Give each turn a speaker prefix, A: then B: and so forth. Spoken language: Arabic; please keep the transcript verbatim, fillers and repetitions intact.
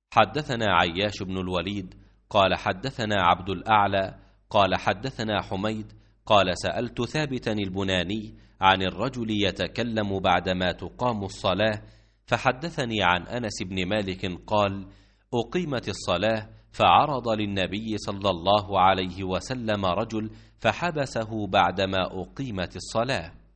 A: حدثنا عياش بن الوليد قال حدثنا عبد الأعلى قال حدثنا حميد قال سألت ثابتا البناني عن الرجل يتكلم بعدما تقام الصلاة، فحدثني عن أنس بن مالك قال: أقيمت الصلاة فعرض للنبي صلى الله عليه وسلم رجل فحبسه بعدما أقيمت الصلاة.